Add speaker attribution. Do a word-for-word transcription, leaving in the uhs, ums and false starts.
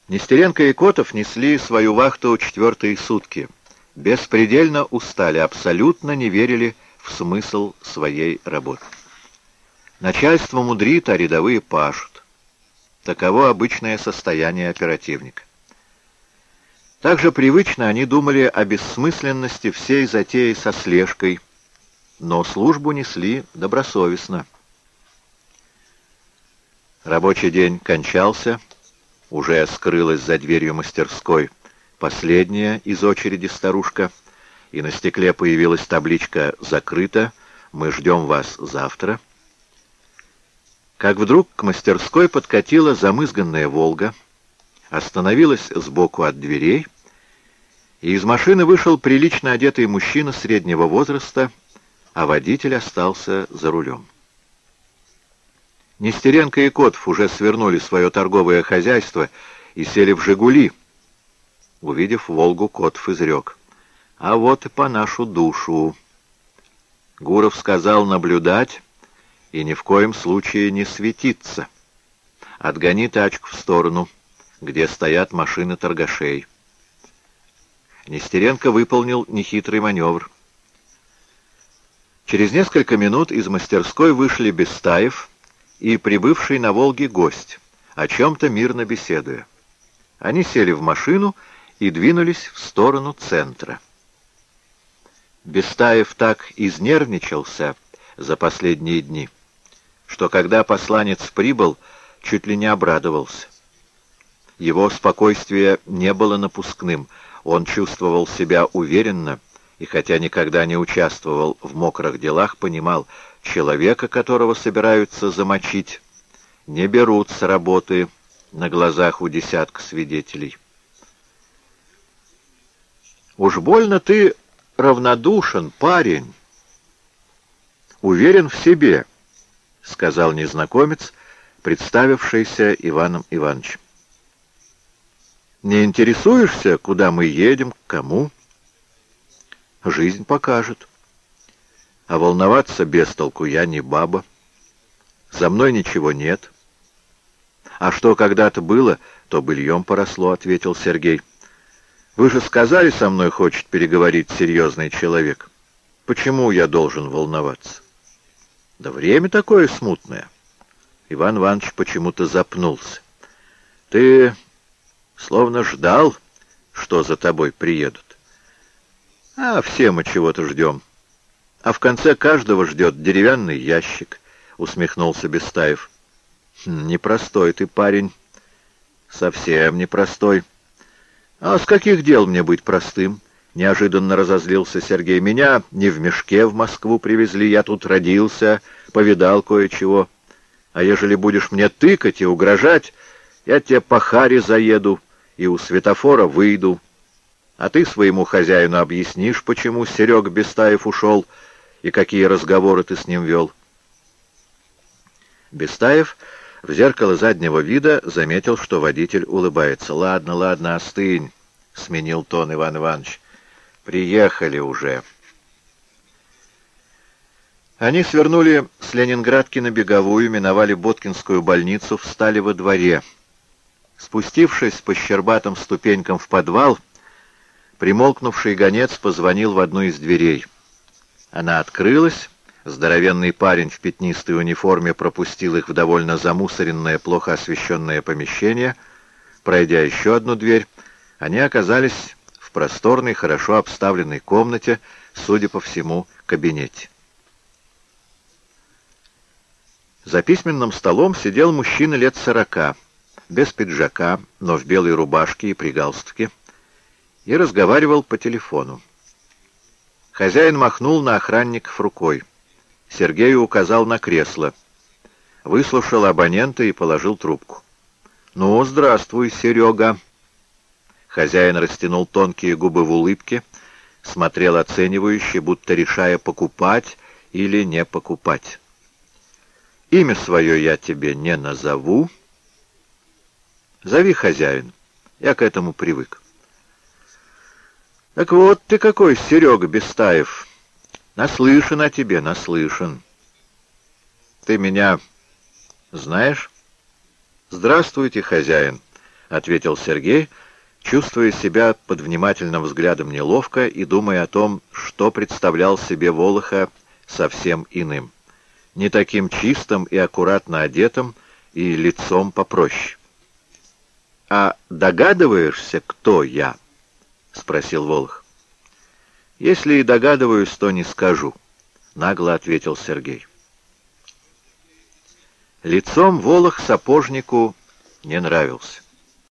Speaker 1: Нестеренко и Котов несли свою вахту четвертые сутки. Беспредельно устали, абсолютно не верили в смысл своей работы. Начальство мудрит, а рядовые пашут. Таково обычное состояние оперативника. Также привычно они думали о бессмысленности всей затеи со слежкой, но службу несли добросовестно. Рабочий день кончался, уже скрылась за дверью мастерской последняя из очереди старушка, и на стекле появилась табличка «Закрыто, мы ждем вас завтра». Как вдруг к мастерской подкатила замызганная «Волга», остановилась сбоку от дверей, и из машины вышел прилично одетый мужчина среднего возраста, а водитель остался за рулем. Нестеренко и Котов уже свернули свое торговое хозяйство и сели в «Жигули». Увидев «Волгу», Котов изрек: «А вот и по нашу душу». Гуров сказал наблюдать и ни в коем случае не светиться. Отгони тачку в сторону, где стоят машины торгашей. Нестеренко выполнил нехитрый маневр. Через несколько минут из мастерской вышли Бестаев и прибывший на «Волге» гость, о чем-то мирно беседуя. Они сели в машину и двинулись в сторону центра. Бестаев так изнервничался за последние дни, что когда посланец прибыл, чуть ли не обрадовался. Его спокойствие не было напускным, он чувствовал себя уверенно, и хотя никогда не участвовал в мокрых делах, понимал, человека, которого собираются замочить, не берут с работы на глазах у десятка свидетелей. «Уж больно ты равнодушен, парень, уверен в себе», — сказал незнакомец, представившийся Иваном Ивановичем. «Не интересуешься, куда мы едем, к кому? Жизнь покажет. А волноваться без толку, я не баба. За мной ничего нет. А что когда-то было, то быльем поросло», — ответил Сергей. «Вы же сказали, со мной хочет переговорить серьезный человек. Почему я должен волноваться?» «Да время такое смутное». Иван Иванович почему-то запнулся. «Ты словно ждал, что за тобой приедут». «А все мы чего-то ждем. А в конце каждого ждет деревянный ящик», — усмехнулся Бестаев. «Непростой ты парень. Совсем непростой. А с каких дел мне быть простым?» — неожиданно разозлился Сергей. «Меня не в мешке в Москву привезли, я тут родился, повидал кое-чего. А ежели будешь мне тыкать и угрожать, я тебе по харе заеду и у светофора выйду. А ты своему хозяину объяснишь, почему Серега Бестаев ушел и какие разговоры ты с ним вел». Бестаев в зеркало заднего вида заметил, что водитель улыбается. «Ладно, ладно, остынь», — сменил тон Иван Иванович. «Приехали уже». Они свернули с Ленинградки на Беговую, миновали Боткинскую больницу, встали во дворе. Спустившись по щербатым ступенькам в подвал, примолкнувший гонец позвонил в одну из дверей. Она открылась. Здоровенный парень в пятнистой униформе пропустил их в довольно замусоренное, плохо освещенное помещение. Пройдя еще одну дверь, они оказались в просторной, хорошо обставленной комнате, судя по всему, кабинете. За письменным столом сидел мужчина лет сорока, без пиджака, но в белой рубашке и при галстуке, и разговаривал по телефону. Хозяин махнул на охранников рукой. Сергею указал на кресло. Выслушал абонента и положил трубку. «Ну, здравствуй, Серега». Хозяин растянул тонкие губы в улыбке, смотрел оценивающе, будто решая, покупать или не покупать. «Имя свое я тебе не назову. Зови, хозяин, я к этому привык». «Так вот ты какой, Серега Бестаев. Наслышан о тебе, наслышан. Ты меня знаешь?» «Здравствуйте, хозяин», ответил Сергей, чувствуя себя под внимательным взглядом неловко и думая о том, что представлял себе Волоха совсем иным. Не таким чистым и аккуратно одетым, и лицом попроще. «А догадываешься, кто я?» — спросил Волох. «Если и догадываюсь, то не скажу», — нагло ответил Сергей. Лицом Волох сапожнику не нравился.